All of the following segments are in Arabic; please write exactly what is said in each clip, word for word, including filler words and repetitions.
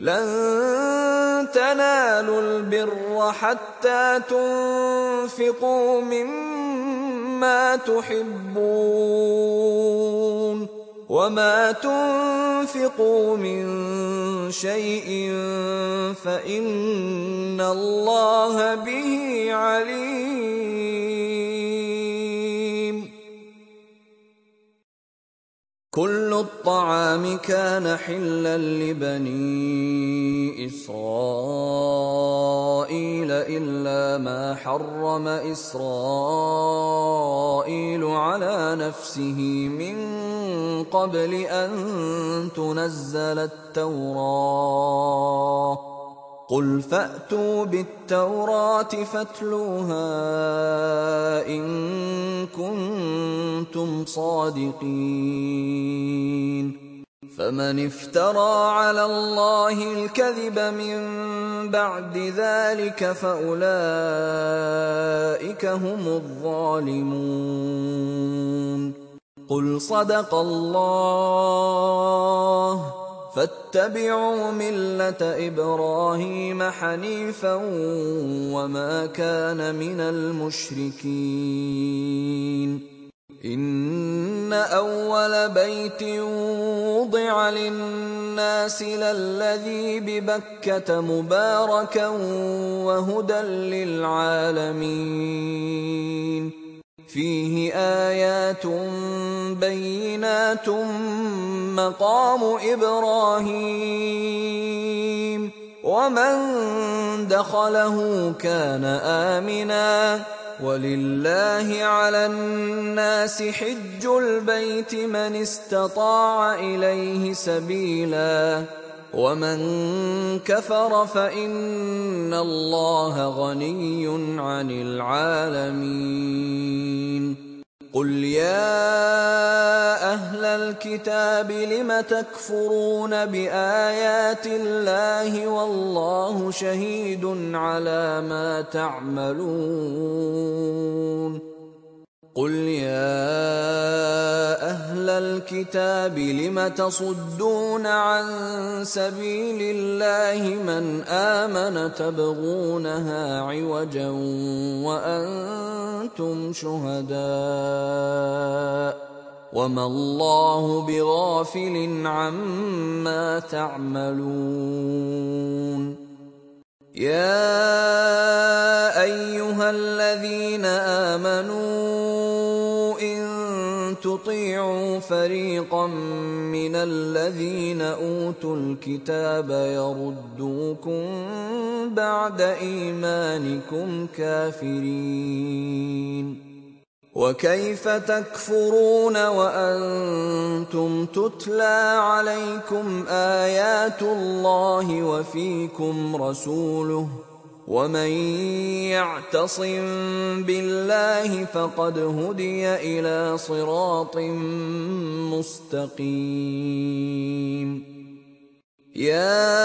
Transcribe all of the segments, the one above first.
لن تنالوا البر حتى تنفقوا مما تحبون وما تنفقوا من شيء فإن الله به عليم. كل الطعام كان حلا لبني إسرائيل إلا ما حرم إسرائيل على نفسه من قبل أن تنزل التوراة. قل فأتوا بالتوراة فاتلوها إن كنتم صادقين. فمن افترى على الله الكذب من بعد ذلك فأولئك هم الظالمون. قل صدق الله فاتبعوا ملة إبراهيم حنيفا وما كان من المشركين. إن أول بيت وضع للناس للذي ببكة مباركا وهدى للعالمين. فيه آيات بينات مقام إبراهيم ومن دخله كان آمنا ولله على الناس حج البيت من استطاع إليه سبيلا ومن كفر فإن الله غني عن العالمين. قل يا أهل الكتاب لم تكفرون بآيات الله والله شهيد على ما تعملون. قل يا أهل الكتاب لم تصدون عن سبيل الله من آمن تبغونها عوجا وأنتم شهداء وما الله بغافل عما تعملون. يا أيها الذين آمنوا إن تطيعوا فريقا من الذين أوتوا الكتاب يردوكم بعد إيمانكم كافرين. وكيف تكفرون وأنتم تتلى عليكم آيات الله وفيكم رسوله ومن يعتصم بالله فقد هدي إلى صراط مستقيم. يا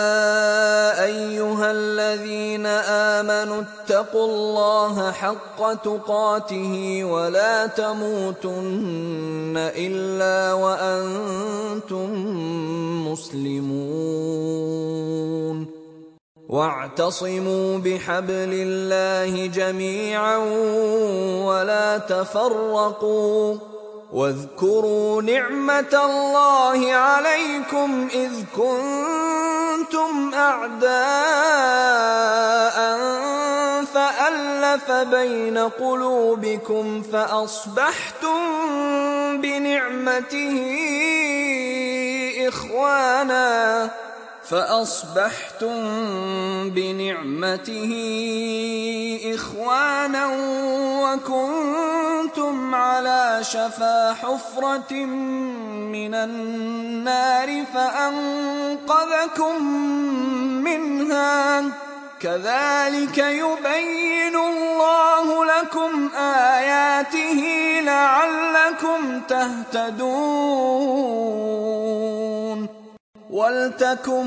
أيها الذين آمنوا اتقوا الله حق تقاته ولا تموتن إلا وأنتم مسلمون. واعتصموا بحبل الله جميعا ولا تفرقوا واذكروا نعمة الله عليكم إذ كنتم أعداء فألف بين قلوبكم فأصبحتم بنعمته إخوانا فأصبحتم بنعمته إخوانا وكنتم على شفا حفرة من النار فأنقذكم منها. كذلك يبين الله لكم آياته لعلكم تهتدون. ولتكن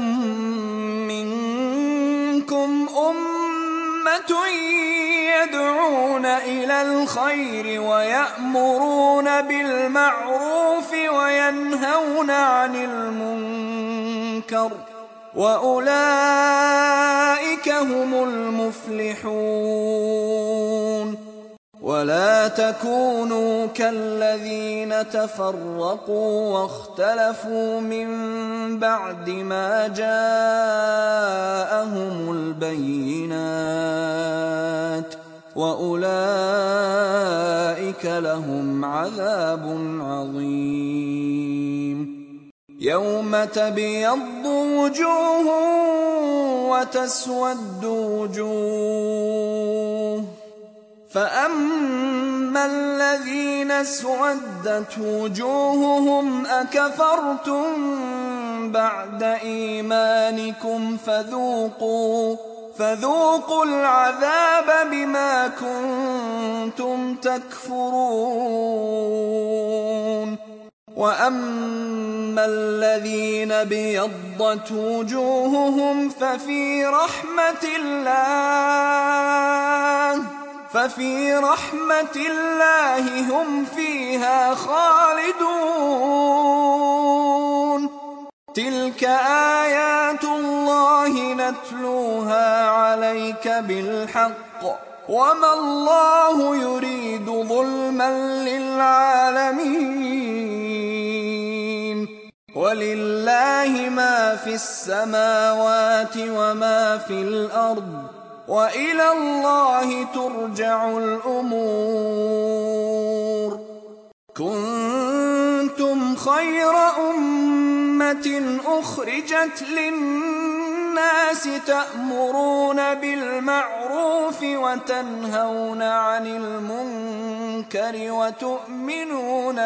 منكم أمة يدعون إلى الخير ويأمرون بالمعروف وينهون عن المنكر وأولئك هم المفلحون. ولا تكونوا كالذين تفرقوا واختلفوا من بعد ما جاءهم البينات، وأولئك لهم عذاب عظيم. يوم تبيض وجوه وتسود وجوه، فأما الذين اسودت وجوههم أكفرتم بعد إيمانكم فذوقوا فذوقوا العذاب بما كنتم تكفرون. وأما الذين ابيضت وجوههم ففي رحمة الله ففي رحمة الله هم فيها خالدون. تلك آيات الله نتلوها عليك بالحق، وما الله يريد ظلما للعالمين. ولله ما في السماوات وما في الأرض، وإلى الله ترجع الأمور. كنتم خير أمة أخرجت للناس تأمرون بالمعروف وتنهون عن المنكر وتؤمنون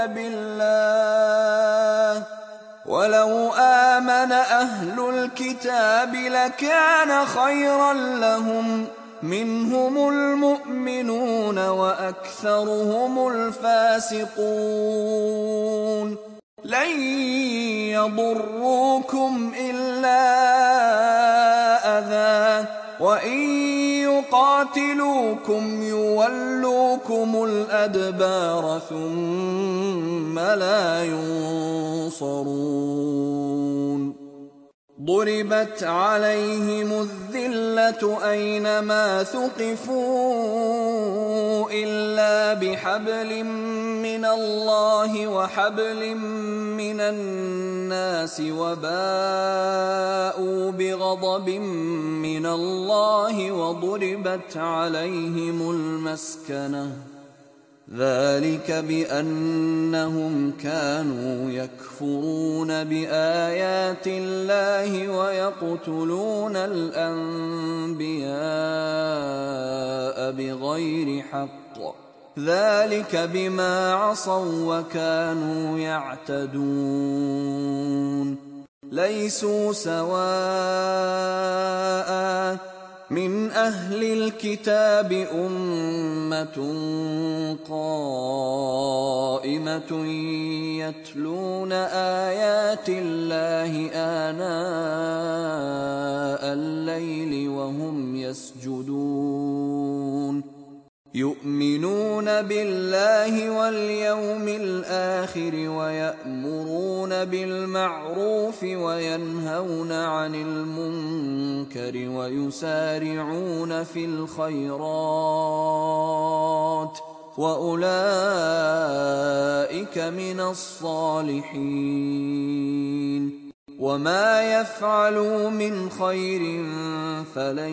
بالله، ولو آمن أهل الكتاب لكان خيرا لهم، منهم المؤمنون وأكثرهم الفاسقون. لن يضروكم إلا أذى، وإن يقاتلوكم يولوكم الأدبار ثم لا ينصرون. ضربت عليهم الذلة أينما ثقفوا إلا بحبل من الله وحبل من الناس، وباءوا بغضب من الله وضربت عليهم المسكنة، ذلك بأنهم كانوا يكفرون بآيات الله ويقتلون الأنبياء بغير حق، ذلك بما عصوا وكانوا يعتدون. ليسوا سواء من أهل الكتاب أمة قائمة يتلون آيات الله آناء الليل وهم يسجدون، يؤمنون بالله واليوم الآخر ويأمرون بالمعروف وينهون عن المنكر ويسارعون في الخيرات، وأولئك من الصالحين. وما يفعلوا من خير فلن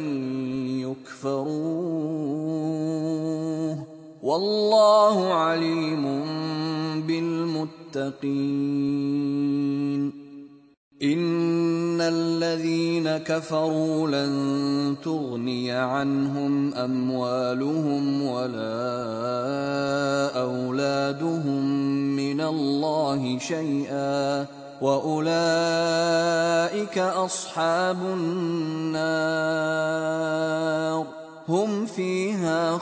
يكفروه، والله عليم بالمتقين. إن الذين كفروا لن تغني عنهم أموالهم ولا أولادهم من الله شيئا، وأولئك أصحاب النار هم فيها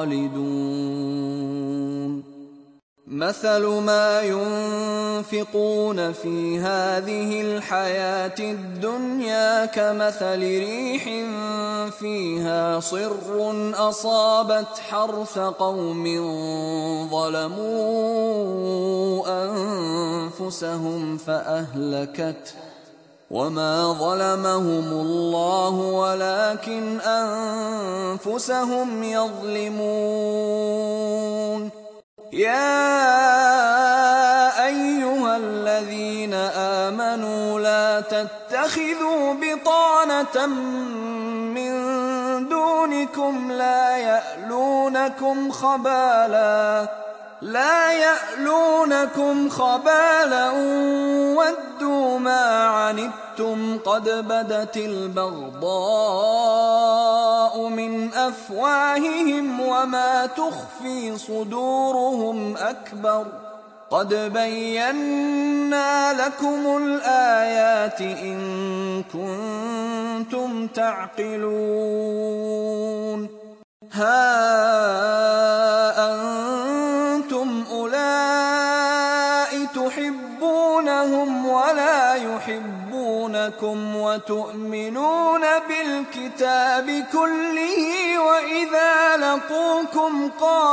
خالدون. مثل ما ينفقون في هذه الحياة الدنيا كمثل ريح فيها صر أصابت حرث قوم ظلموا أنفسهم فأهلكته، وما ظلمهم الله ولكن أنفسهم يظلمون. يا أيها الذين آمنوا لا تتخذوا بطانة من دونكم لا يألونكم خبالا لا يألونكم خبالا ودوا ما عنتم قد بدت البغضاء من أفواههم وما تخفي صدورهم أكبر قد بينا لكم الآيات إن كنتم تعقلون. ها أنتم أولئك تحبونهم ولا يحبونكم وتؤمنون بالكتاب كله وإذا لقوكم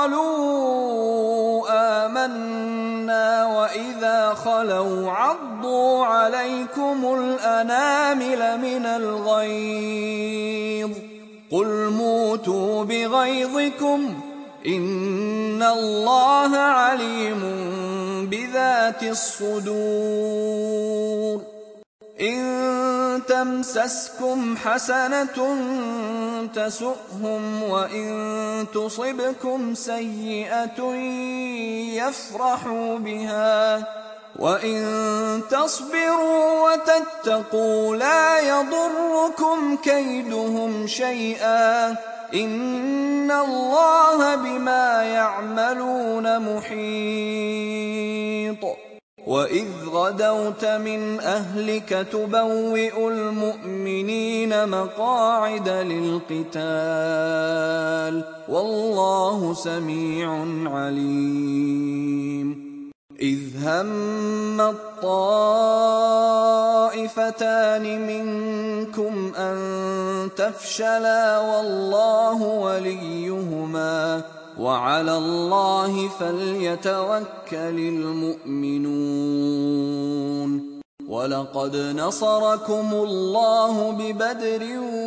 قالوا آمنا وإذا خلوا عضوا عليكم الأنامل من الغيظ قل موتوا بغيظكم إن الله عليم بذات الصدور. إن تمسسكم حسنة تسؤهم وإن تصبكم سيئة يفرحوا بها وإن تصبروا وتتقوا لا يضركم كيدهم شيئا إن الله بما يعملون محيط. وإذ غدوت من أهلك تبوئ المؤمنين مقاعد للقتال والله سميع عليم. إذ هم الطائفتان منكم أن تفشلا والله وليهما وعلى الله فليتوكل المؤمنون. ولقد نصركم الله ببدر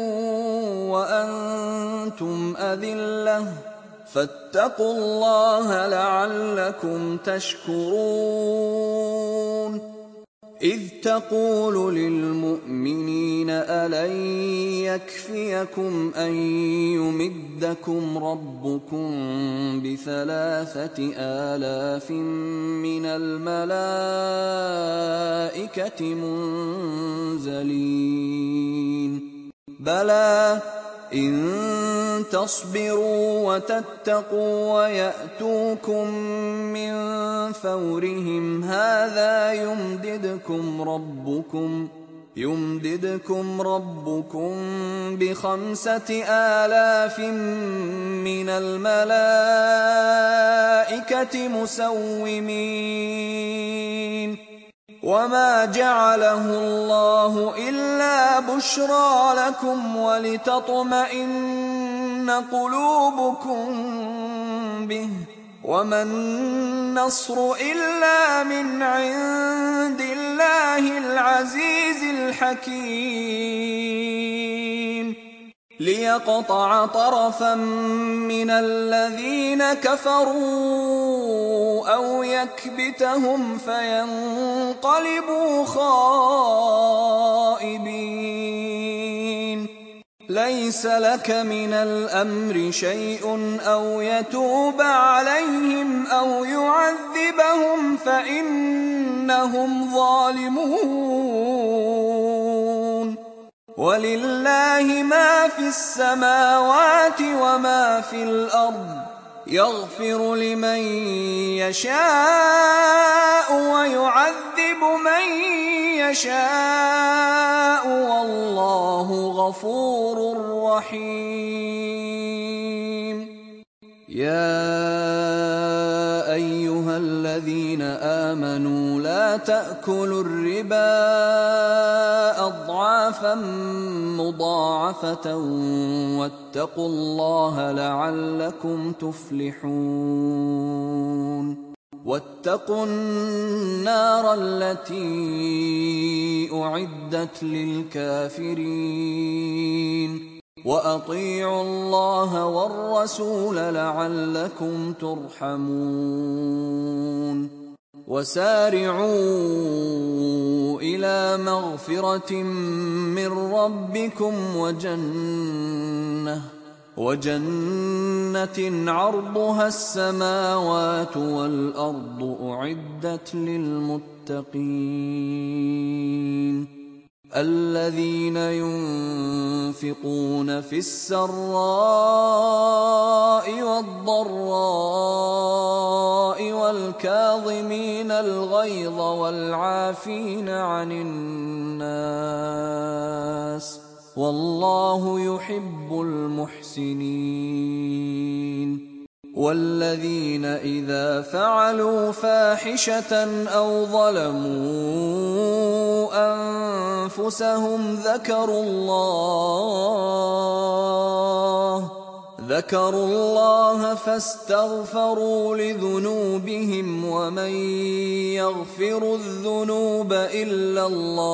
وأنتم أذلة فاتقوا الله لعلكم تشكرون. إذ تقول للمؤمنين ألن يكفيكم أن يمدكم ربكم بثلاثة آلاف من الملائكة منزلين بلى إن تصبروا وتتقوا ويأتوكم من فورهم هذا يمددكم ربكم يمددكم ربكم بخمسة آلاف من الملائكة مسومين. وما جعله الله إلا بشرى لكم ولتطمئن قلوبكم به وما النصر إلا من عند الله العزيز الحكيم. ليقطع طرفا من الذين كفروا أو يكبتهم فينقلبوا خائبين. ليس لك من الأمر شيء أو يتوب عليهم أو يعذبهم فإنهم ظالمون. ولله ما في السماوات وما في الأرض يغفر لمن يشاء ويعذب من يشاء والله غفور رحيم. يا أيها الذين آمنوا لا تأكلوا الربا أضعافا مضاعفة واتقوا الله لعلكم تفلحون. واتقوا النار التي أعدت للكافرين وأطيعوا الله والرسول لعلكم ترحمون وسارعوا إلى مغفرة من ربكم وجنة وجنة عرضها السماوات والأرض أعدت للمتقين الذين ينفقون في السراء والضراء والكاظمين الغيظ والعافين عن الناس والله يحب المحسنين والذين إذا فعلوا فاحشة أو ظلموا أنفسهم ذكروا الله ذكروا الله فاستغفروا لذنوبهم ومن يغفر الذنوب إلا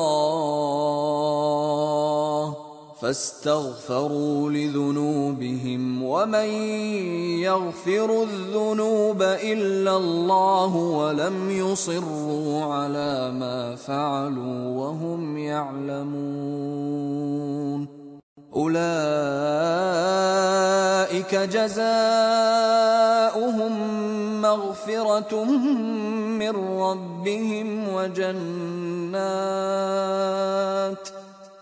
الله فاستغفروا لذنوبهم ومن يغفر الذنوب إلا الله ولم يصروا على ما فعلوا وهم يعلمون أولئك جزاؤهم مغفرة من ربهم وجنات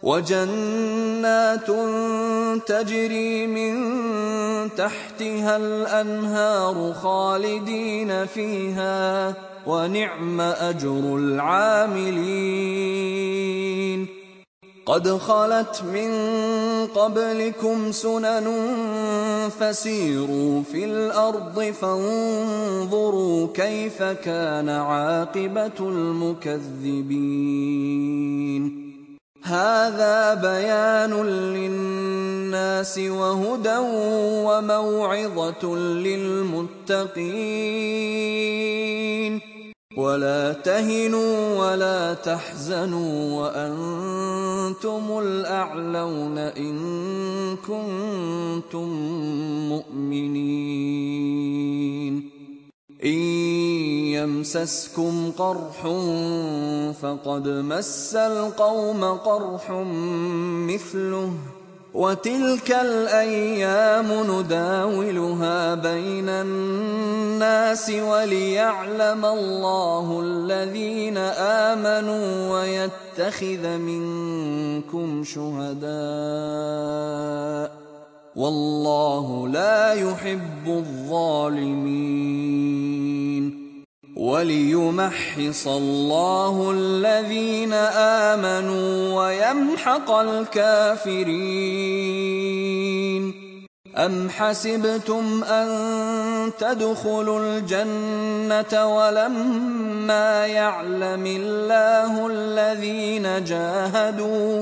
وجنات تجري من تحتها الأنهار خالدين فيها ونعم أجر العاملين قد خلت من قبلكم سنن فسيروا في الأرض فانظروا كيف كان عاقبة المكذبين هذا بيان للناس وهدى وموعظة للمتقين ولا تهنوا ولا تحزنوا وأنتم الأعلون إن كنتم مؤمنين إن يمسسكم قرح فقد مس القوم قرح مثله وتلك الأيام نداولها بين الناس وليعلم الله الذين آمنوا ويتخذ منكم شهداء والله لا يحب الظالمين وليمحص الله الذين آمنوا ويمحق الكافرين أم حسبتم أن تدخلوا الجنة ولما يعلم الله الذين جاهدوا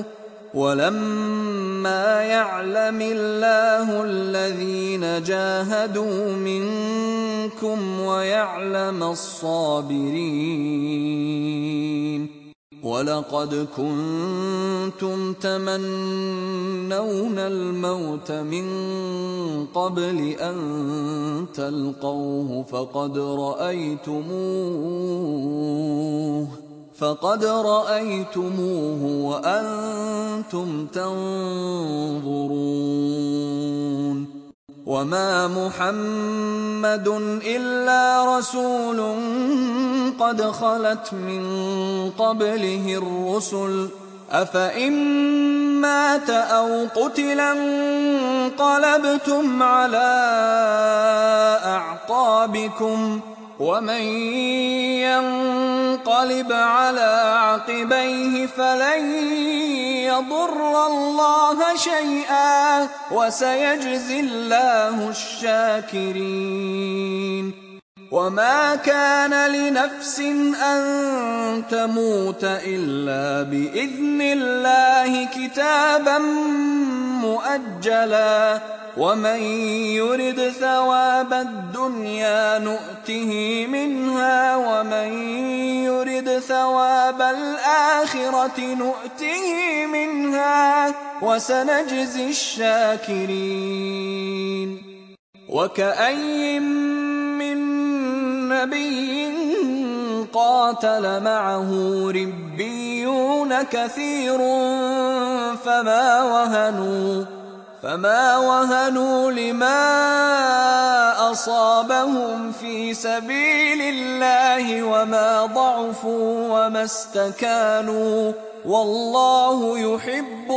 ولما يعلم الله الذين جاهدوا منكم ويعلم الصابرين ولقد كنتم تمنون الموت من قبل أن تلقوه فقد رأيتموه فقد رأيتموه وأنتم تنظرون وما محمد إلا رسول قد خلت من قبله الرسل أفإن مات أو قتلا انقلبتم على أعقابكم ومن ينقلب على عقبيه فلن يضر الله شيئا وسيجزي الله الشاكرين وما كان لنفس أن تموت إلا بإذن الله كتابا مؤجلا ومن يرد ثواب الدنيا نؤته منها ومن يرد ثواب الآخرة نؤته منها وسنجزي الشاكرين. وكأي من نبي قاتل معه ربيون كثير فما وهنوا فما وهنوا لما أصابهم في سبيل الله وما ضعفوا وما استكانوا والله يحب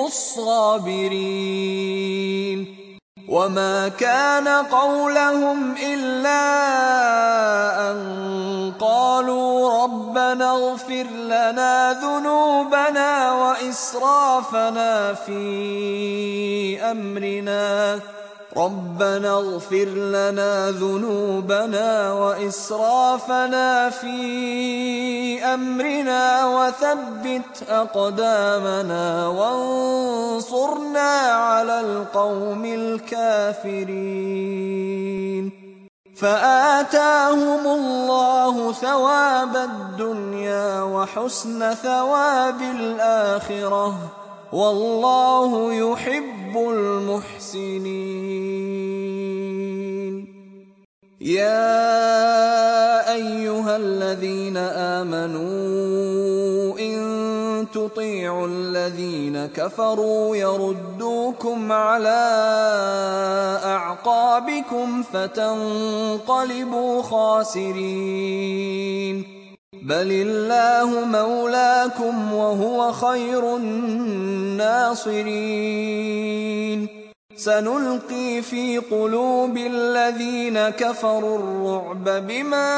الصابرين. وما كان قولهم إلا أن قالوا ربنا اغفر لنا ذنوبنا وإسرافنا في أمرنا ربنا اغفر لنا ذنوبنا وإسرافنا في أمرنا وثبت أقدامنا وانصرنا على القوم الكافرين. فآتاهم الله ثواب الدنيا وحسن ثواب الآخرة والله يحب المحسنين. يا أيها الذين آمنوا إن تطيعوا الذين كفروا يردوكم على أعقابكم فتنقلبوا خاسرين. بل الله مولاكم وهو خير الناصرين. سنلقي في قلوب الذين كفروا الرعب بما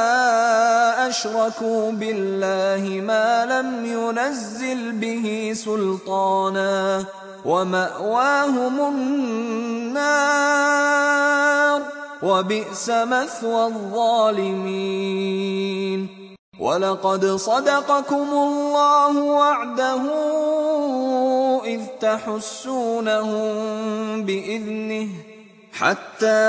أشركوا بالله ما لم ينزل به سلطانا ومأواهم النار وبئس مثوى الظالمين. ولقد صدقكم الله وعده إذ تحسونهم بإذنه حتى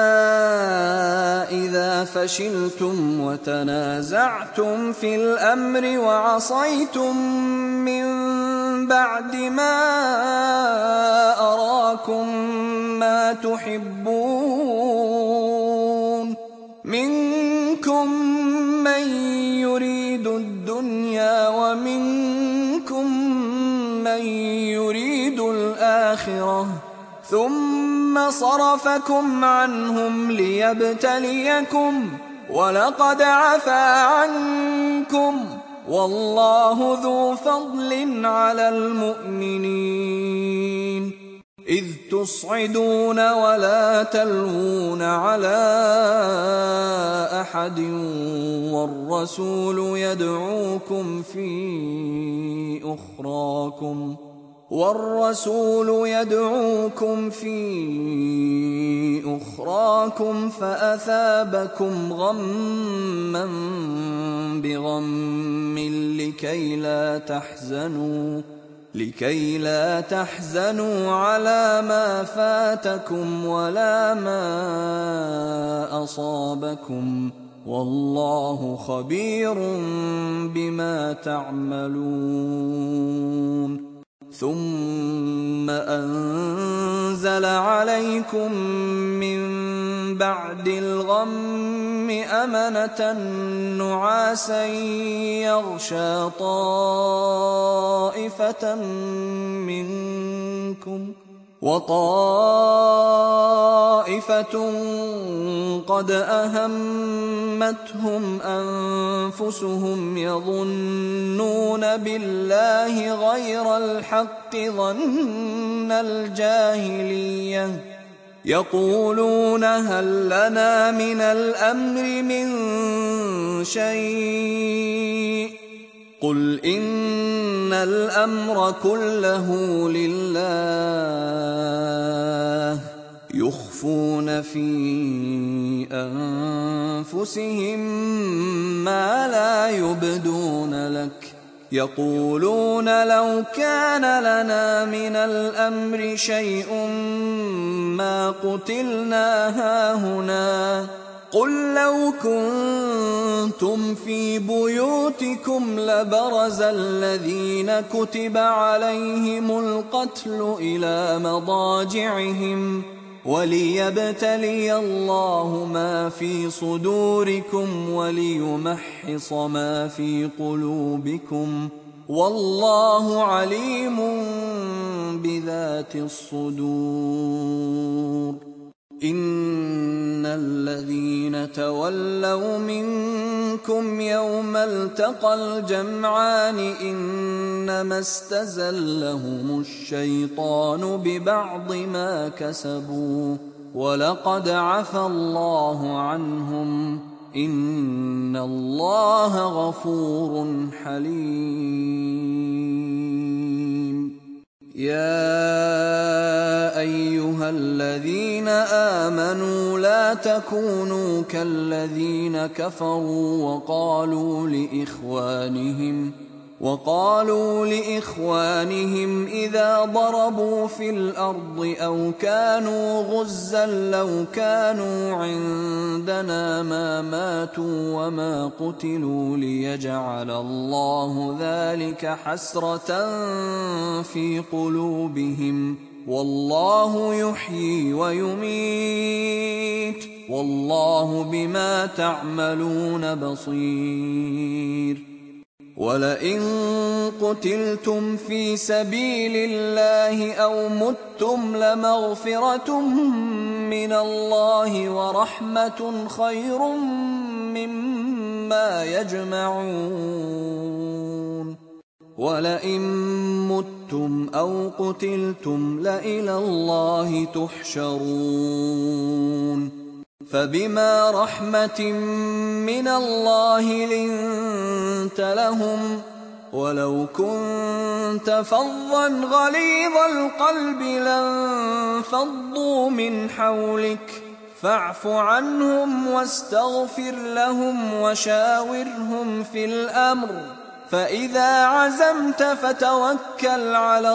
إذا فشلتم وتنازعتم في الأمر وعصيتم من بعد ما أراكم ما تحبون منكم من يريد الدنيا ومنكم من يريد الآخرة ثم صرفكم عنهم ليبتليكم ولقد عفا عنكم والله ذو فضل على المؤمنين. إذ تصعدون ولا تلوون على أحد والرسول يدعوكم في أخراكم والرسول يدعوكم في أخراكم فأثابكم غما بغم لكي لا تحزنوا لكي لا تحزنوا على ما فاتكم ولا ما أصابكم والله خبير بما تعملون. ثم أنزل عليكم من بعد الغم أمنة نعاسا يغشى طائفة منكم وطائفة قد أهمتهم أنفسهم يظنون بالله غير الحق ظن الجاهلية يقولون هل لنا من الأمر من شيء قل إن الأمر كله لله يخفون في أنفسهم ما لا يبدون لك يقولون لو كان لنا من الأمر شيء ما قتلنا هاهنا قل لو كنتم في بيوتكم لبرز الذين كتب عليهم القتل إلى مضاجعهم وليبتلي الله ما في صدوركم وليمحص ما في قلوبكم والله عليم بذات الصدور. إن الذين تولوا منكم يوم التقى الجمعان إنما استزلهم الشيطان ببعض ما كسبوا ولقد عفى الله عنهم إن الله غفور حليم. يا أيها الذين آمنوا لا تكونوا كالذين كفروا وقالوا لإخوانهم وقالوا لإخوانهم إذا ضربوا في الأرض أو كانوا غزا لو كانوا عندنا ما ماتوا وما قتلوا ليجعل الله ذلك حسرة في قلوبهم والله يحيي ويميت والله بما تعملون بصير. ولئن قتلتم في سبيل الله أو متم لمغفرة من الله ورحمة خير مما يجمعون. ولئن متم أو قتلتم لإلى الله تحشرون. فبما رحمة من الله لنت لهم ولو كنت فظا غليظ القلب لانفضوا من حولك فاعف عنهم واستغفر لهم وشاورهم في الأمر فإذا عزمت فتوكل على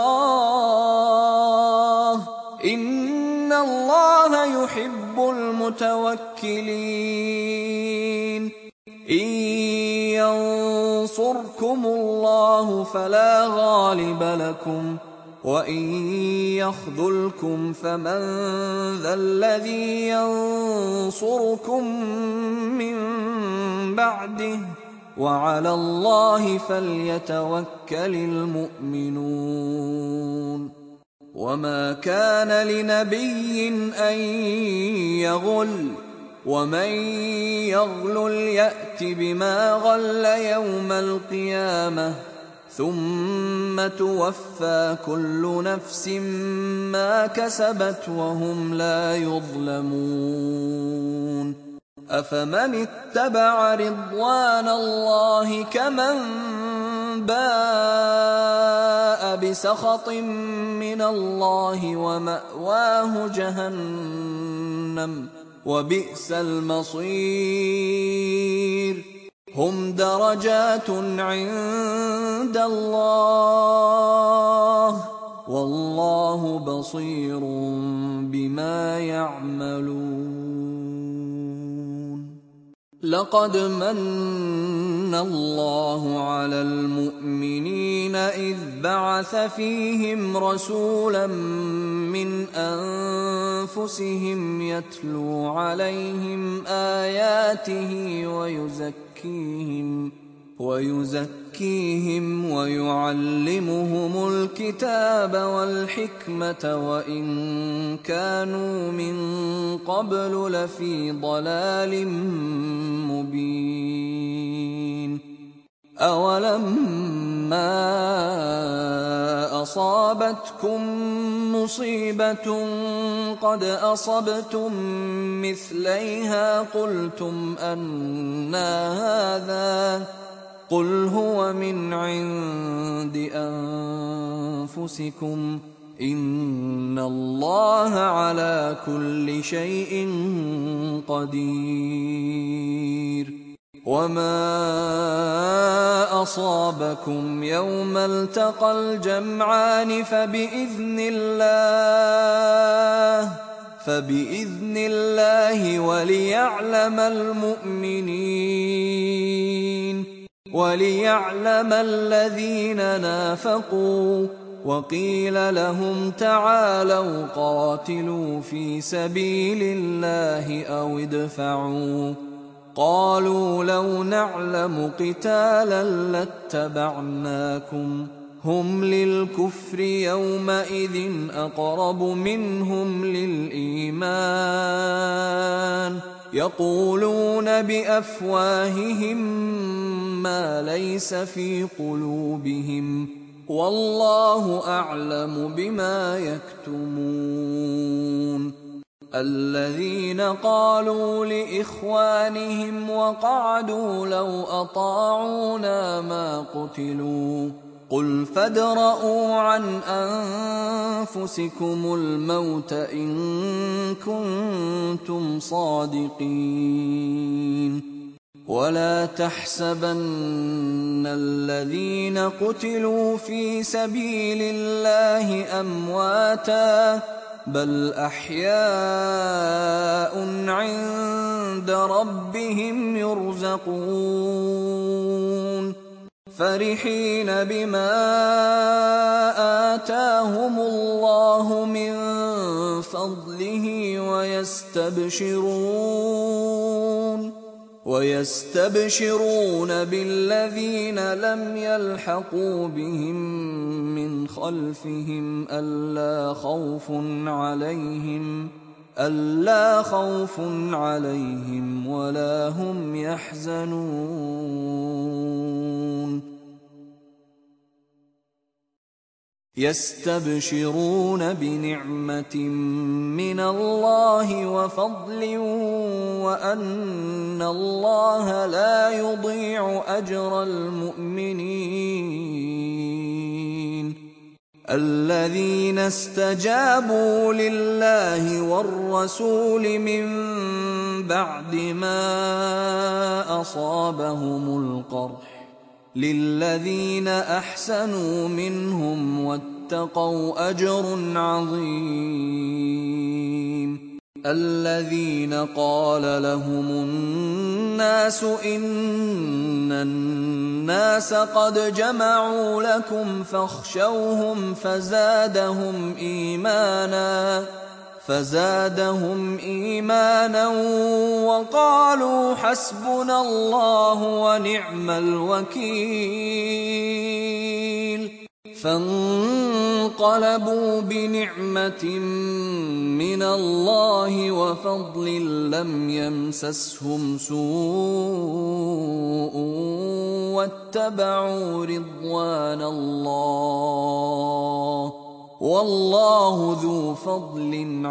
الله إن الله يحب المتوكلين. إن ينصركم الله فلا غالب لكم وإن يخذلكم فمن ذا الذي ينصركم من بعده وعلى الله فليتوكل المؤمنون. وما كان لنبي أن يغل ومن يغلل يأت بما غل يوم القيامة ثم توفى كل نفس ما كسبت وهم لا يظلمون. أفمن اتبع رضوان الله كمن باء بسخط من الله ومأواه جهنم وبئس المصير. هم درجات عند الله والله بصير بما يعملون. لقد من الله على المؤمنين إذ بعث فيهم رسولا من أنفسهم يتلو عليهم آياته ويزكيهم ويزكيهم ويعلمهم الكتاب والحكمة وإن كانوا من قبل لفي ضلال مبين. أولما أصابتكم مصيبة قد أصبتم مثليها قلتم أنى هذا قل هو من عند أنفسكم إن الله على كل شيء قدير. وما أصابكم يوم التقى الجمعان فبإذن الله فبإذن الله وليعلم المؤمنين وليعلم الذين نافقوا. وقيل لهم تعالوا قاتلوا في سبيل الله أو ادفعوا قالوا لو نعلم قتالا لاتبعناكم هم للكفر يومئذ أقرب منهم للإيمان يقولون بأفواههم ما ليس في قلوبهم والله أعلم بما يكتمون. الذين قالوا لإخوانهم وقعدوا لو أطاعونا ما قتلوا قل فادرءوا عن أنفسكم الموت إن كنتم صادقين. ولا تحسبن الذين قتلوا في سبيل الله أمواتا بل أحياء عند ربهم يرزقون فرحين بما آتاهم الله من فضله ويستبشرون ويستبشرون بالذين لم يلحقوا بهم من خلفهم ألا خوف عليهم ألا خوف عليهم ولا هم يحزنون. يستبشرون بنعمة من الله وفضل وأن الله لا يضيع أجر المؤمنين. الذين استجابوا لله والرسول من بعد ما أصابهم القرح للذين أحسنوا منهم واتقوا أجر عظيم. الذين قال لهم الناس إن الناس قد جمعوا لكم فاخشوهم فزادهم إيمانا فزادهم إيمانا وقالوا حسبنا الله ونعم الوكيل. فانقلبوا بنعمة من الله وفضل لم يمسسهم سوء واتبعوا رضوان الله والله ذو فضل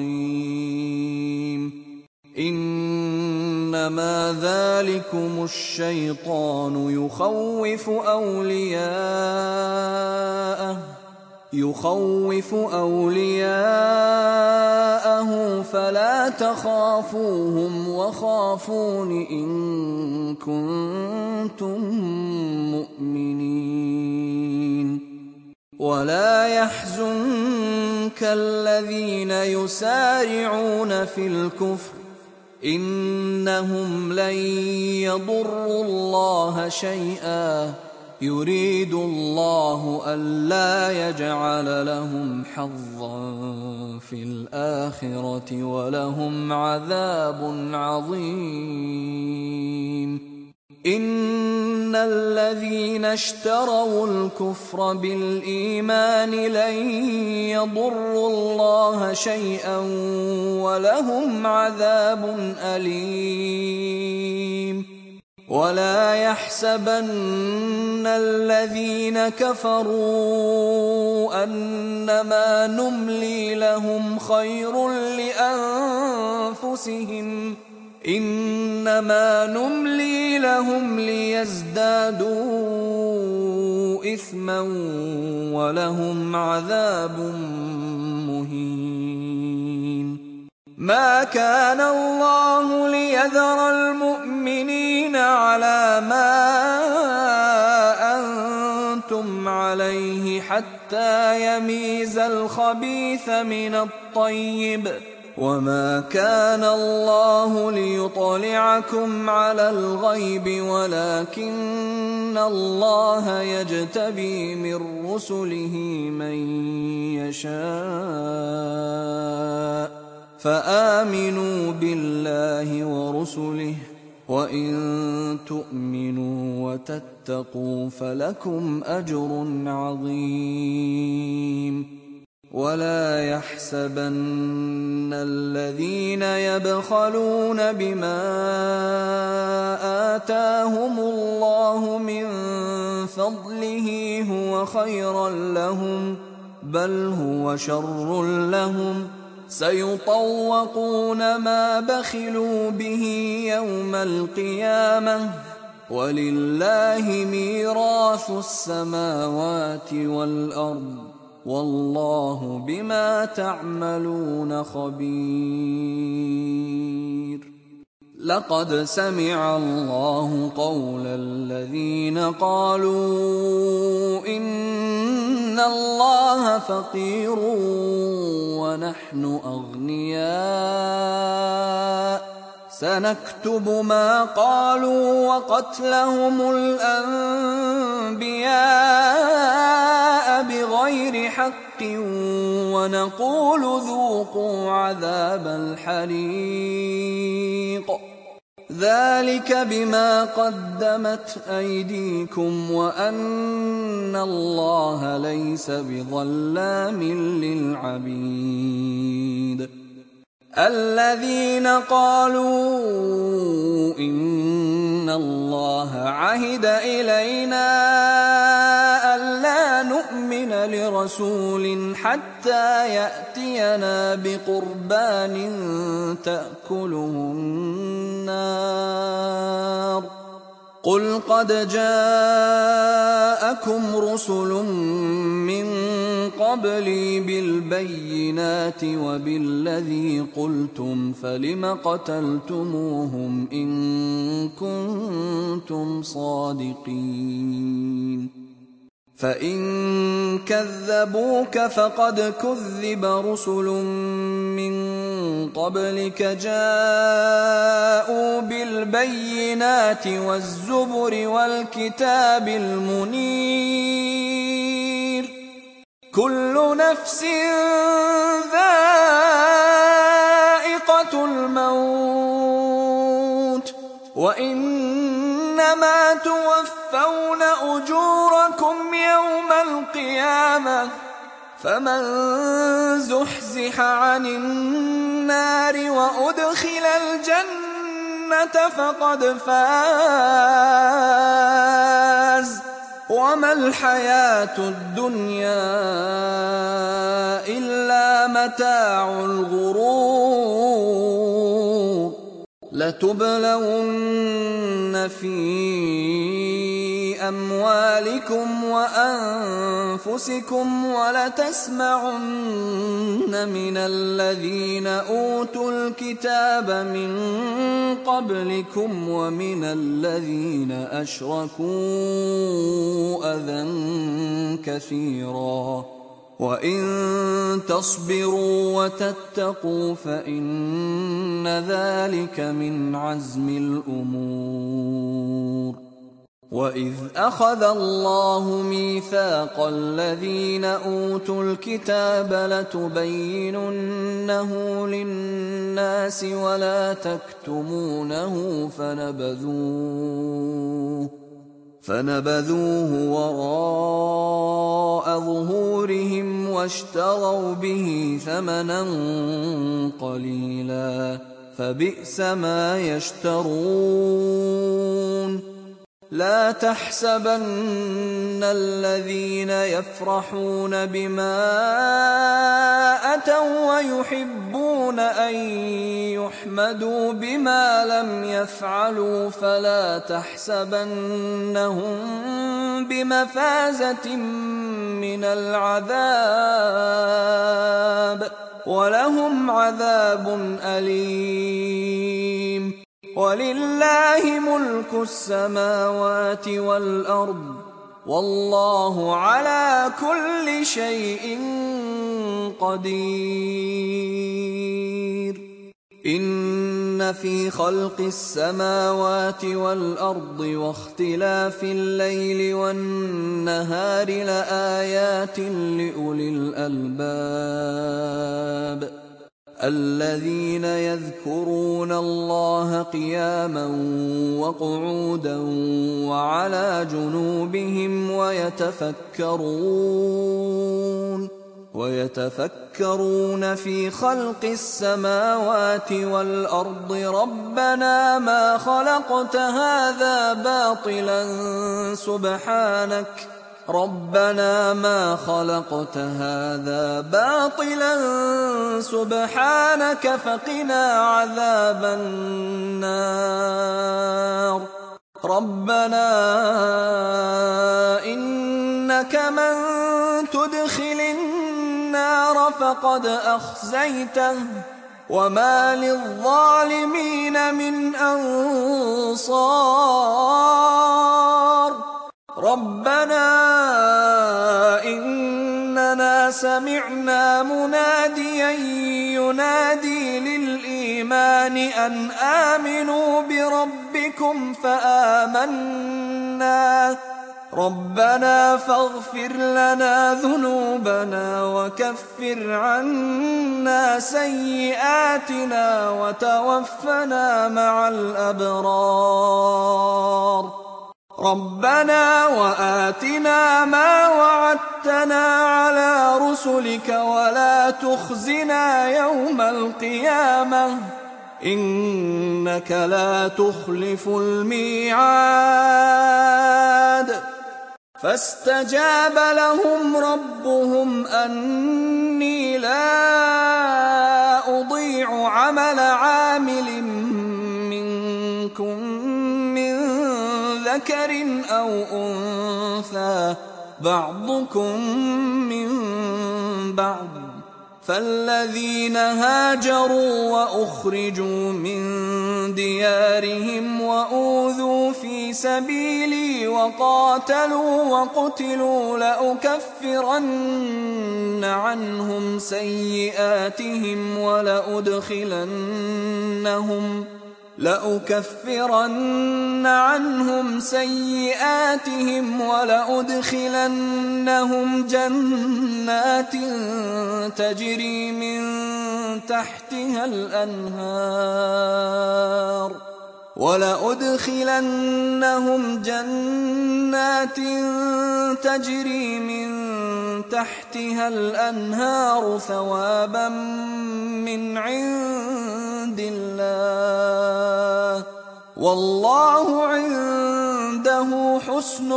عظيم. إنما ذلكم الشيطان يخوف أولياءه يخوف أولياءه فلا تخافوهم وخافون إن كنتم مؤمنين. ولا يحزنك الذين يسارعون في الكفر إنهم لن يضروا الله شيئا يريد الله ألا يجعل لهم حظا في الآخرة ولهم عذاب عظيم. إن الذين اشتروا الكفر بالإيمان لن يضروا الله شيئا ولهم عذاب أليم. ولا يحسبن الذين كفروا أنما نملي لهم خير لأنفسهم إنما نملي لهم ليزدادوا إثما ولهم عذاب مهين. ما كان الله ليذر المؤمنين على ما أنتم عليه حتى يميز الخبيث من الطيب، وما كان الله ليطلعكم على الغيب ولكن الله يجتبي من رسله من يشاء، فآمنوا بالله ورسله، وإن تؤمنوا وتتقوا فلكم أجر عظيم. ولا يحسبن الذين يبخلون بما آتاهم الله من فضله هو خيرا لهم، بل هو شر لهم، سيطوقون ما بخلوا به يوم القيامة، ولله ميراث السماوات والأرض، والله بما تعملون خبير. لقد سمع الله قول الذين قالوا إن الله فقير ونحن أغنياء، سنكتب ما قالوا وقتلهم الأنبياء بغير حق، ونقول ذوقوا عذاب الحريق، ذلك بما قدمت أيديكم وأن الله ليس بظلام للعبيد. الذين قالوا إن الله عهد إلينا ألا نؤمن لرسول حتى يأتينا بقربان تأكله النار، قل قد جاءكم رسل من قبلي بالبينات وبالذي قلتم فلم قتلتموهم إن كنتم صادقين. فإن كذبوك فقد كذب رسل من قبلك جاءوا بالبينات والزبر والكتاب المنير، كل نفس ذائقة الموت، وإنما توفون أجوركم يوم القيامة، فمن زحزح عن النار وأدخل الجنة فقد فاز، وما الحياة الدنيا إلا متاع الغرور. لتبلون في أموالكم وأنفسكم ولتسمعن من الذين أوتوا الكتاب من قبلكم ومن الذين أشركوا أذى كثيرا، وإن تصبروا وتتقوا فإن ذلك من عزم الأمور. وإذ أخذ الله ميثاق الذين أوتوا الكتاب لتبيننه للناس ولا تكتمونه فنبذوه فنبذوه وراء ظهورهم واشتروا به ثمنا قليلا، فبئس ما يشترون. لا تحسبن الذين يفرحون بما أتوا ويحبون أن يحمدوا بما لم يفعلوا فلا تحسبنهم بمفازة من العذاب، وَلَهُمْ عَذَابٌ أَلِيمٌ وَلِلَّهِ مُلْكُ السَّمَاوَاتِ وَالْأَرْضِ وَاللَّهُ عَلَى كُلِّ شَيْءٍ قَدِيرٌ إِنَّ فِي خَلْقِ السَّمَاوَاتِ وَالْأَرْضِ وَاخْتِلَافِ اللَّيْلِ وَالنَّهَارِ لَآيَاتٍ لِأُولِي الْأَلْبَابِ الَّذِينَ يَذْكُرُونَ اللَّهَ قِيَامًا وَقُعُودًا وَعَلَى جُنُوبِهِمْ وَيَتَفَكَّرُونَ وَيَتَفَكَّرُونَ فِي خَلْقِ السَّمَاوَاتِ وَالْأَرْضِ رَبَّنَا مَا خَلَقْتَ هَذَا بَاطِلًا سُبْحَانَكَ رَبَّنَا مَا خَلَقْتَ هَذَا بَاطِلًا سُبْحَانَكَ فَقِنَا عَذَابَ النَّارِ رَبَّنَا إِنَّكَ مَن تُدْخِلِ النَّارَ فَقَدْ أَخْزَيْتَهُ وَمَا لِلظَّالِمِينَ مِنْ أَنصَارٍ رَبَّنَا إِنَّنَا سَمِعْنَا مُنَادِيًا يُنَادِي لِلْإِيمَانِ أَنْ آمِنُوا بِرَبِّكُمْ فَآمَنَّا رَبَّنَا فَاغْفِرْ لَنَا ذُنُوبَنَا وَكَفِّرْ عَنَّا سَيِّئَاتِنَا وَتَوَفَّنَا مَعَ الْأَبْرَارِ رَبَّنَا وَآتِنَا مَا وَعَدتَّنَا عَلَىٰ رُسُلِكَ وَلَا تُخْزِنَا يَوْمَ الْقِيَامَةِ إِنَّكَ لَا تُخْلِفُ الْمِيعَادَ فَاسْتَجَابَ لَهُمْ رَبُّهُمْ أَنِّي لَا أُضِيعُ عَمَلَ عَامِلٍ مِّنكُم مِّن ذَكَرٍ أَوْ أُنثَىٰ بَعْضُكُم مِّن بَعْضٍ فَالَّذِينَ هَاجَرُوا وَأُخْرِجُوا مِن دِيَارِهِمْ وَأُوذُوا فِي سَبِيلِي وَقَاتَلُوا وَقُتِلُوا لَأُكَفِّرَنَّ عَنْهُمْ سَيِّئَاتِهِمْ وَلَأُدْخِلَنَّهُمْ لأكفرن عنهم سيئاتهم ولأدخلنهم جنات تجري من تحتها الأنهار ولأدخلنهم جنات تجري من تحتها الأنهار ثوابا من عند الله والله عنده حسن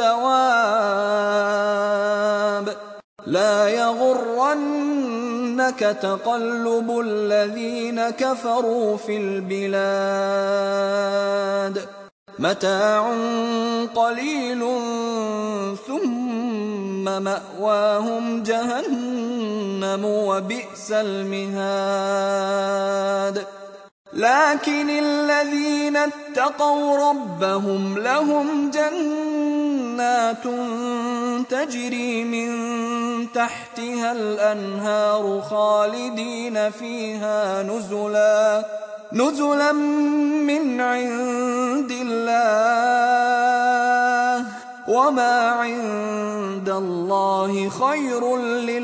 الثواب لا يغرنك تقلب الذين كفروا في البلاد متاع قليل ثم مأواهم جهنم وبئس المهاد لكن الذين اتقوا ربهم لهم جنات تجري من تحتها الأنهار خالدين فيها نزلا نزلا من عند الله وما عند الله خير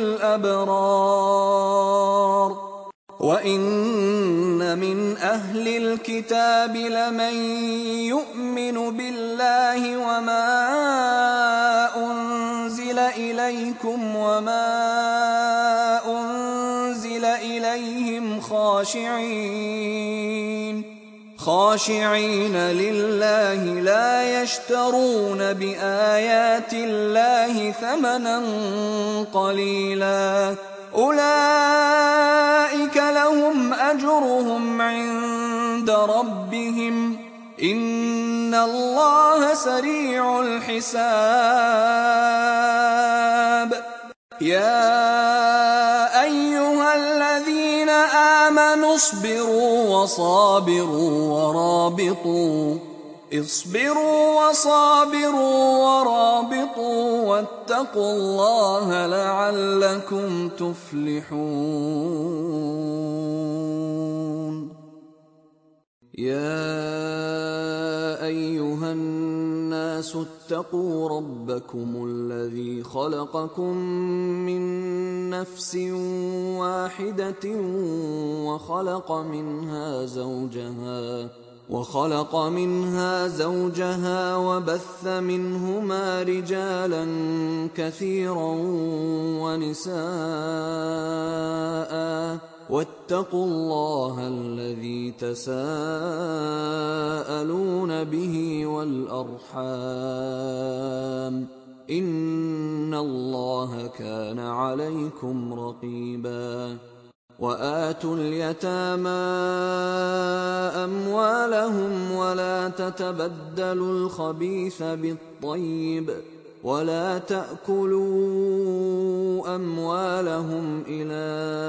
للأبرار وإن من أهل الكتاب لمن يؤمن بالله وما أنزل إليكم وما أنزل إليهم خاشعين خاشعين لله لا يشترون بآيات الله ثمنا قليلا أولئك لهم أجرهم عند ربهم إن الله سريع الحساب يا أيها الذين آمنوا اصبروا وصابروا ورابطوا اصبروا وصابروا ورابطوا واتقوا الله لعلكم تفلحون. يا أيها الناس اتقوا ربكم الذي خلقكم من نفس واحدة وخلق منها زوجها وخلق منها زوجها وبث منهما رجالا كثيرا ونساء، واتقوا الله الذي تساءلون به والأرحام، إن الله كان عليكم رقيبا. وآتوا اليتامى أموالهم ولا تتبدلوا الخبيث بالطيب ولا تأكلوا أموالهم إلى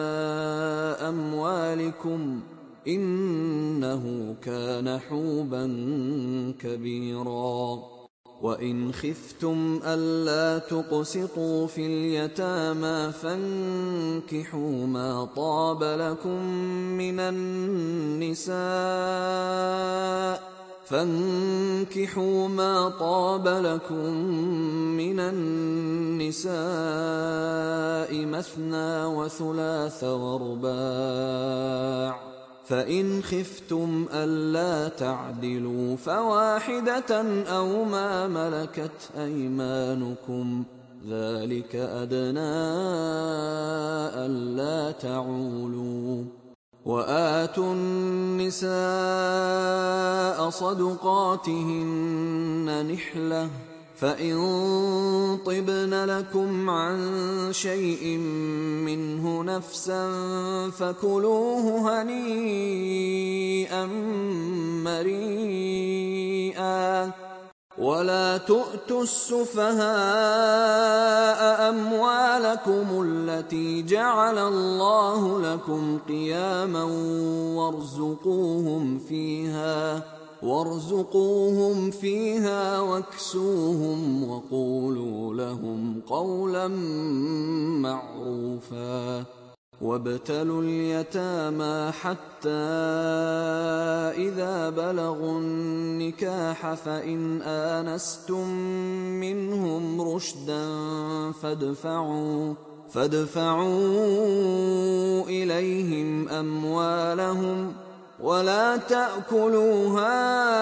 أموالكم إنه كان حوبا كبيرا. وإن خفتم ألا تقسطوا في اليتامى فانكحوا ما طاب لكم من النساء فانكحوا ما طاب لكم من النساء مثنى وثلاث ورباع، فإن خفتم ألا تعدلوا فواحدة أو ما ملكت أيمانكم ذلك أدنى ألا تعولوا. وآتوا النساء صدقاتهن نحلة، فإن طبن لكم عن شيء منه نفسا فكلوه هنيئا مريئا. ولا تؤتوا السفهاء أموالكم التي جعل الله لكم قياما وارزقوهم فيها وارزقوهم فيها واكسوهم وقولوا لهم قولا معروفا. وابتلوا اليتامى حتى إذا بلغوا النكاح فإن آنستم منهم رشدا فادفعوا فادفعوا إليهم أموالهم ولا تأكلوها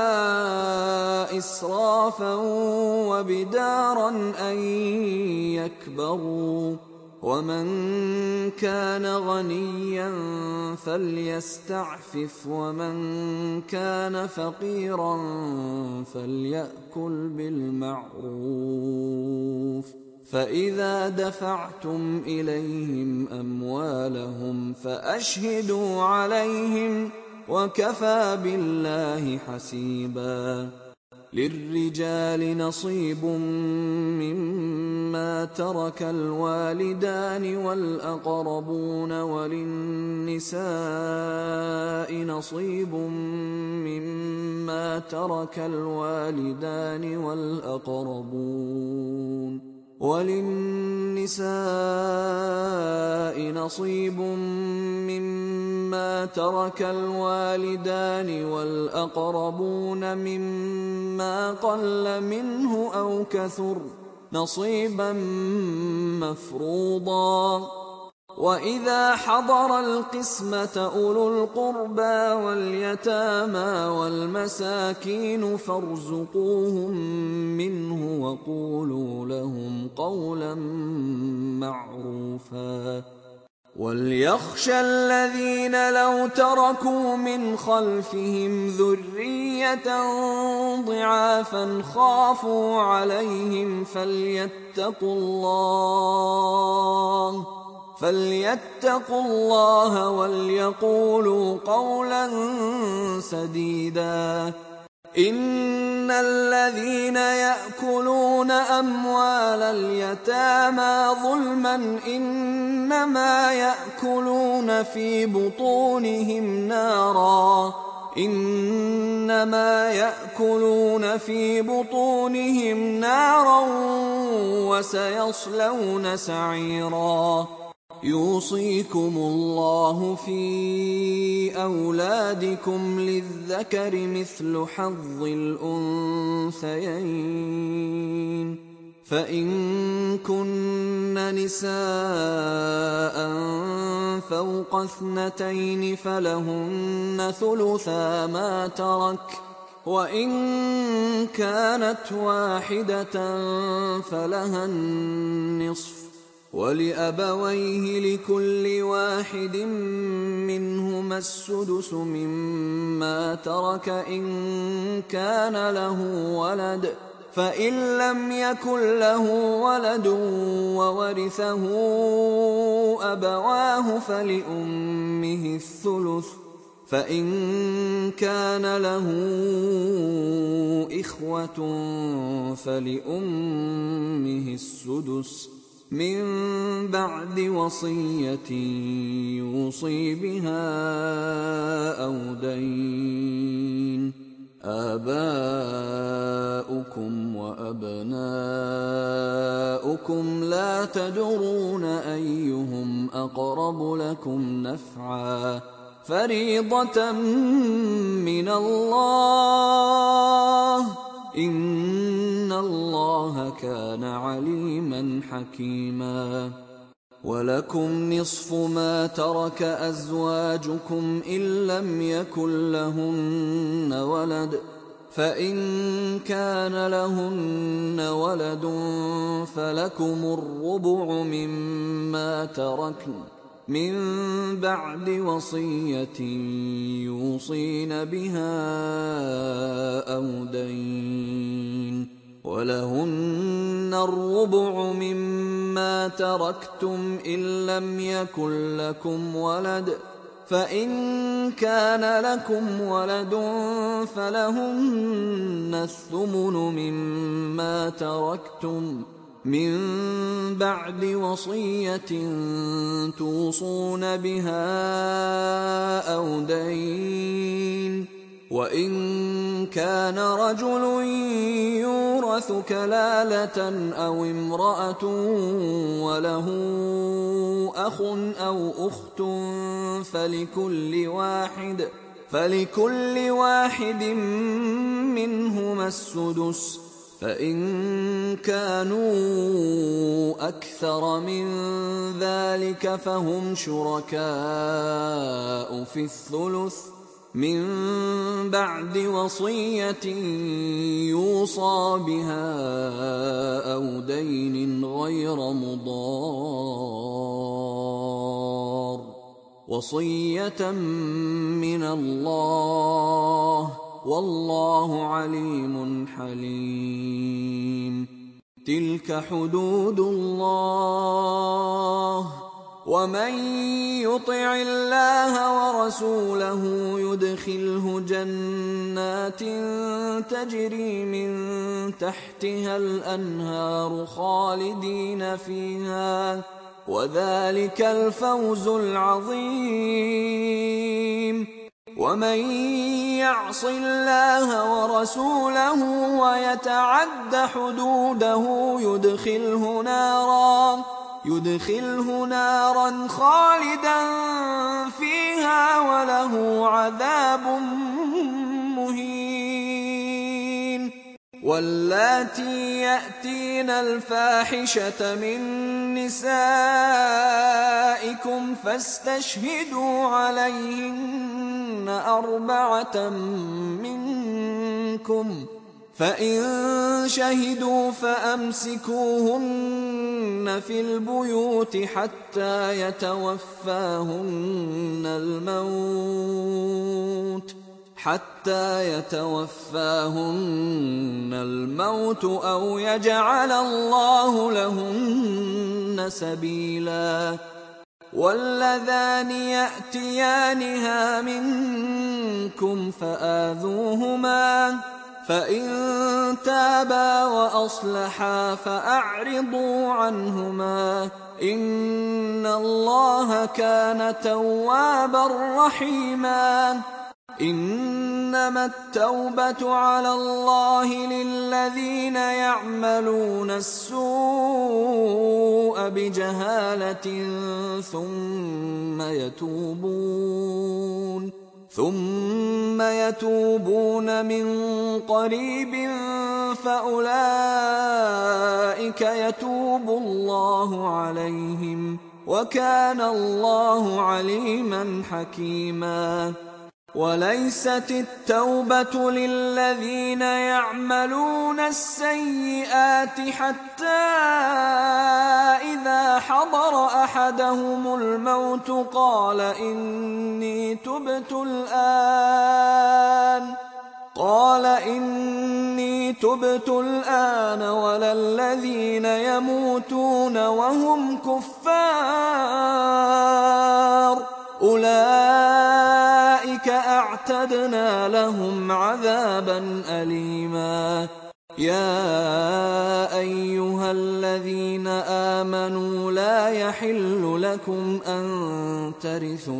إسرافا وبدارا أن يكبروا. ومن كان غنيا فليستعفف ومن كان فقيرا فليأكل بالمعروف. فإذا دفعتم إليهم أموالهم فأشهدوا عليهم وكفى بالله حسيبا. للرجال نصيب مما ترك الوالدان والأقربون وللنساء نصيب مما ترك الوالدان والأقربون وللنساء نصيب مما ترك الوالدان والأقربون مما قل منه أو كثر نصيبا مفروضا. وإذا حضر القسمة أولو القربى واليتامى والمساكين فارزقوهم منه وقولوا لهم قولا معروفا. وليخشى الذين لو تركوا من خلفهم ذرية ضعافا خافوا عليهم فليتقوا الله فليتقوا الله وليقولوا قولا سديدا. إن الذين يأكلون أموال اليتامى ظلما إنما يأكلون في بطونهم نارا إنما يأكلون في بطونهم نارا وسيصلون سعيرا يوصيكم الله في أولادكم للذكر مثل حظ الأنثيين فإن كن نساء فوق اثنتين فلهن ثلثا ما ترك وإن كانت واحدة فلها النصف ولأبويه لكل واحد منهما السدس مما ترك إن كان له ولد فإن لم يكن له ولد وورثه أبواه فلأمه الثلث فإن كان له إخوة فلأمه السدس من بعد وصية يوصي بها أو دين آباؤكم وأبناؤكم لا تدرون أيهم أقرب لكم نفعا فريضة من الله إن الله كان عليما حكيما ولكم نصف ما ترك أزواجكم إن لم يكن لهن ولد فإن كان لهن ولد فلكم الربع مما تركن من بعد وصية يوصين بها أو دين ولهن الربع مما تركتم إن لم يكن لكم ولد فإن كان لكم ولد فلهن الثمن مما تركتم من بعد وصية توصون بها أو دين وإن كان رجل يورث كلالة أو امرأة وله أخ أو أخت فلكل واحد فلكل واحد منهما السدس فإن كانوا أكثر من ذلك فهم شركاء في الثلث من بعد وصية يوصى بها أو دين غير مضار وصية من الله والله عليم حليم تلك حدود الله ومن يطع الله ورسوله يدخله جنات تجري من تحتها الأنهار خالدين فيها وذلك الفوز العظيم ومن يعص الله ورسوله ويتعد حدوده يدخله نارا يدخله نارا خالدا فيها وله عذاب مهين واللاتي يأتين الفاحشة من نسائكم فاستشهدوا عليهن أربعة منكم فإن شهدوا فأمسكوهن في البيوت حتى يتوفاهن الموت حتى يتوفاهن الموت أو يجعل الله لهن سبيلا واللذان يأتيانها منكم فآذوهما فإن تابا وأصلحا فأعرضوا عنهما إن الله كان توابا رحيما. إنما التوبة على الله للذين يعملون السوء بجهالة ثم يتوبون ثم يتوبون من قريب فأولئك يتوب الله عليهم وكان الله عليما حكيما. وليست التوبة للذين يعملون السيئات حتى إذا حضر أحدهم الموت قال إني تبت الآن قال إني تبت الآن ولا الذين يموتون وهم كفار أولئك أعتدنا لهم عذابا أليما. يا أيها الذين آمنوا لا يحل لكم أن ترثوا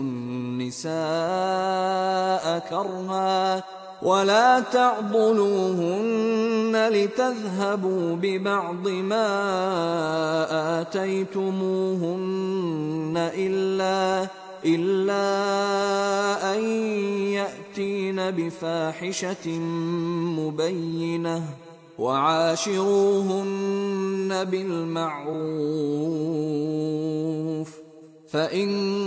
النساء كرها ولا تعضلوهن لتذهبوا ببعض ما آتيتموهن إلا إلا أن يأتين بفاحشة مبينة وعاشروهن بالمعروف فإن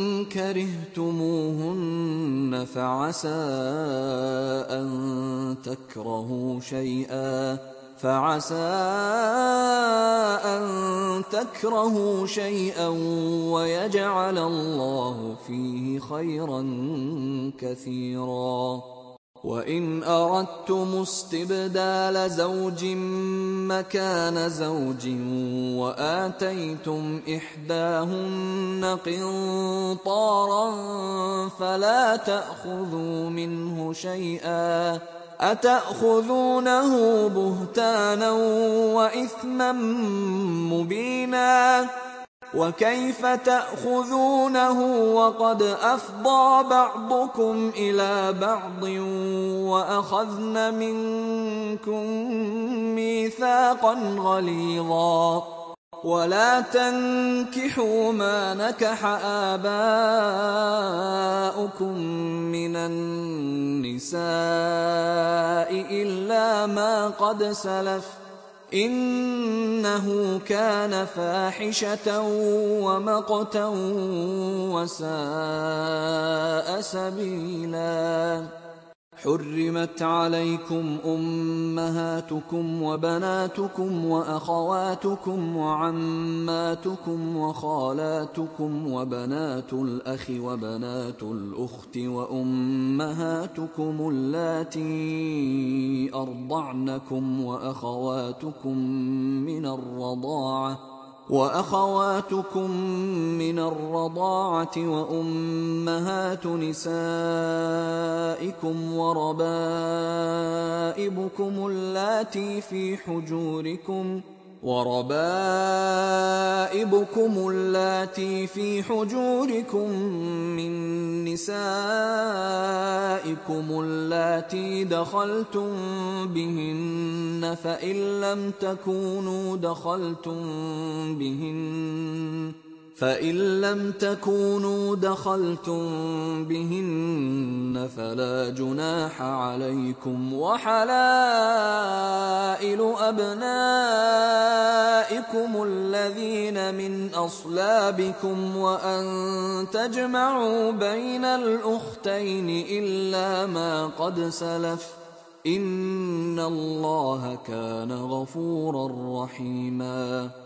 كرهتموهن فعسى أن تكرهوا شيئا فعسى أن تكرهوا شيئا ويجعل الله فيه خيرا كثيرا. وإن أردتم استبدال زوج مكان زوج وآتيتم إحداهن قنطارا فلا تأخذوا منه شيئا أتأخذونه بهتانا وإثما مبينا. وكيف تأخذونه وقد أفضى بعضكم إلى بعض وأخذن منكم ميثاقا غليظا. ولا تنكحوا ما نكح آباؤكم من النساء إلا ما قد سلف إنه كان فاحشة ومقتا وساء سبيلا. حرمت عليكم أمهاتكم وبناتكم وأخواتكم وعماتكم وخالاتكم وبنات الأخ وبنات الأخت وأمهاتكم اللاتي أرضعنكم وأخواتكم من الرضاعة وأخواتكم من الرضاعة وأمهات نسائكم وربائبكم اللاتي في حجوركم وربائبكم اللاتي في حجوركم من نسائكم اللاتي دخلتم بهن فإن لم تكونوا دخلتم بهن فإن لم تكونوا دخلتم بهن فلا جناح عليكم وحلائل أبنائكم الذين من أصلابكم وأن تجمعوا بين الأختين إلا ما قد سلف إن الله كان غفورا رحيما.